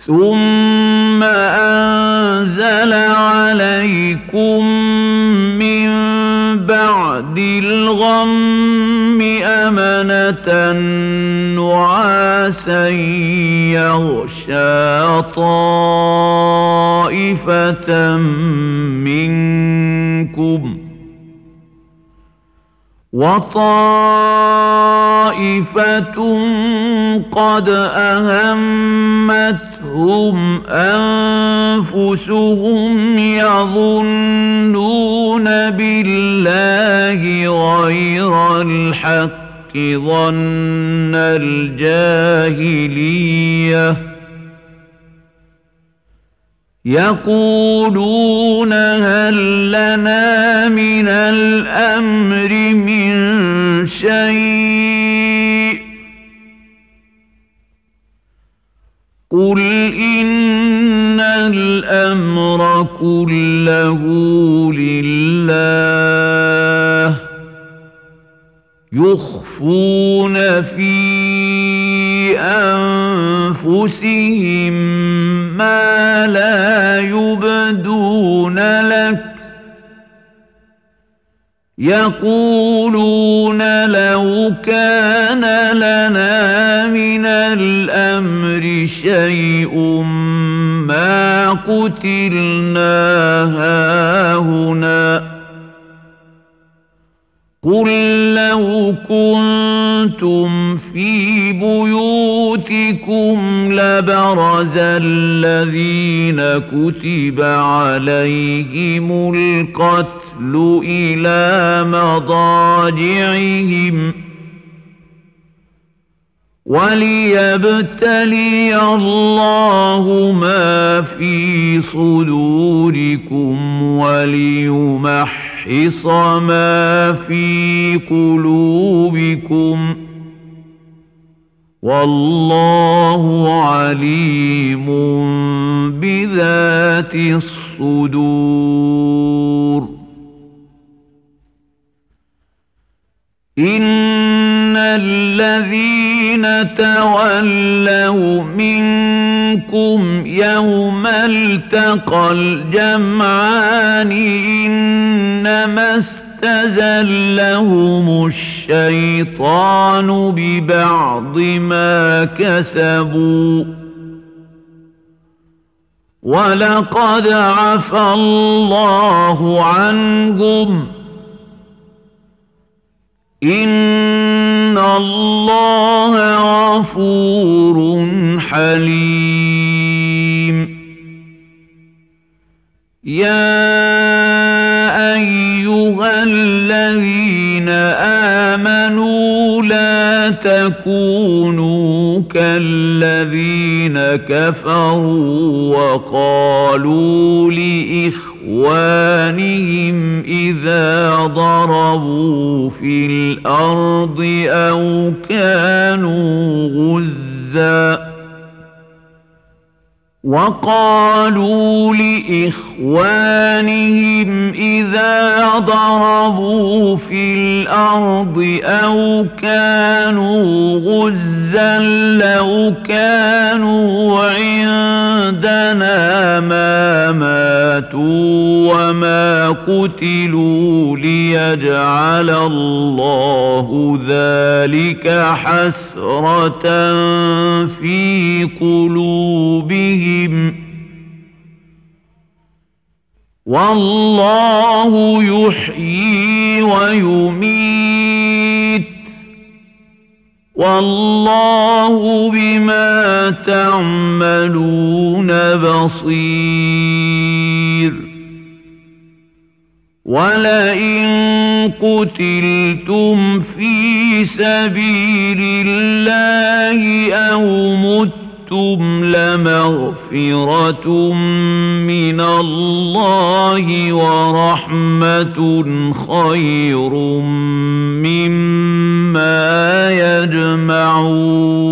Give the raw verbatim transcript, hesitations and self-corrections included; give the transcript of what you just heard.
ثم أنزل عليكم من بعد الغم أمنة نعاسا يغشى طائفة منكم وطائفة قد أهمتهم أنفسهم يظنون بالله غير الحق ظن الجاهلية يقولون هل لنا من الأمر من شيء قل إن الأمر كله لله يخفون في أنفسهم ما لا يبدون لك يقولون لو كان لنا من الأمر شيء ما قتلنا هاهنا قل لو كنتم في بيوتكم لبرز الذين كتب عليهم القتل إلى مضاجعهم وليبتلي الله ما في صدوركم وليمحص ما في قلوبكم والله عليم بذات الصدور إن الذين تولوا منكم يوم التقى الجمعان إنما استزلهم الشيطان ببعض ما كسبوا ولقد عفى الله عنهم إن الله غفور حليم يا أيها الذين آمنوا لا تكونوا كالذين كفروا وقالوا لإخوانهم إذا ضربوا في الأرض أو كانوا غزاً وقالوا لإخوانهم إذا ضربوا في الأرض أو كانوا غزا لو كانوا عندنا ما ماتوا وما قتلوا ليجعل الله ذلك حسرة في قلوبهم والله يحيي ويميت والله بما تعملون بصير ولئن قتلتم في سبيل الله أو متم لمغفرة من الله ورحمة خير مما يجمعون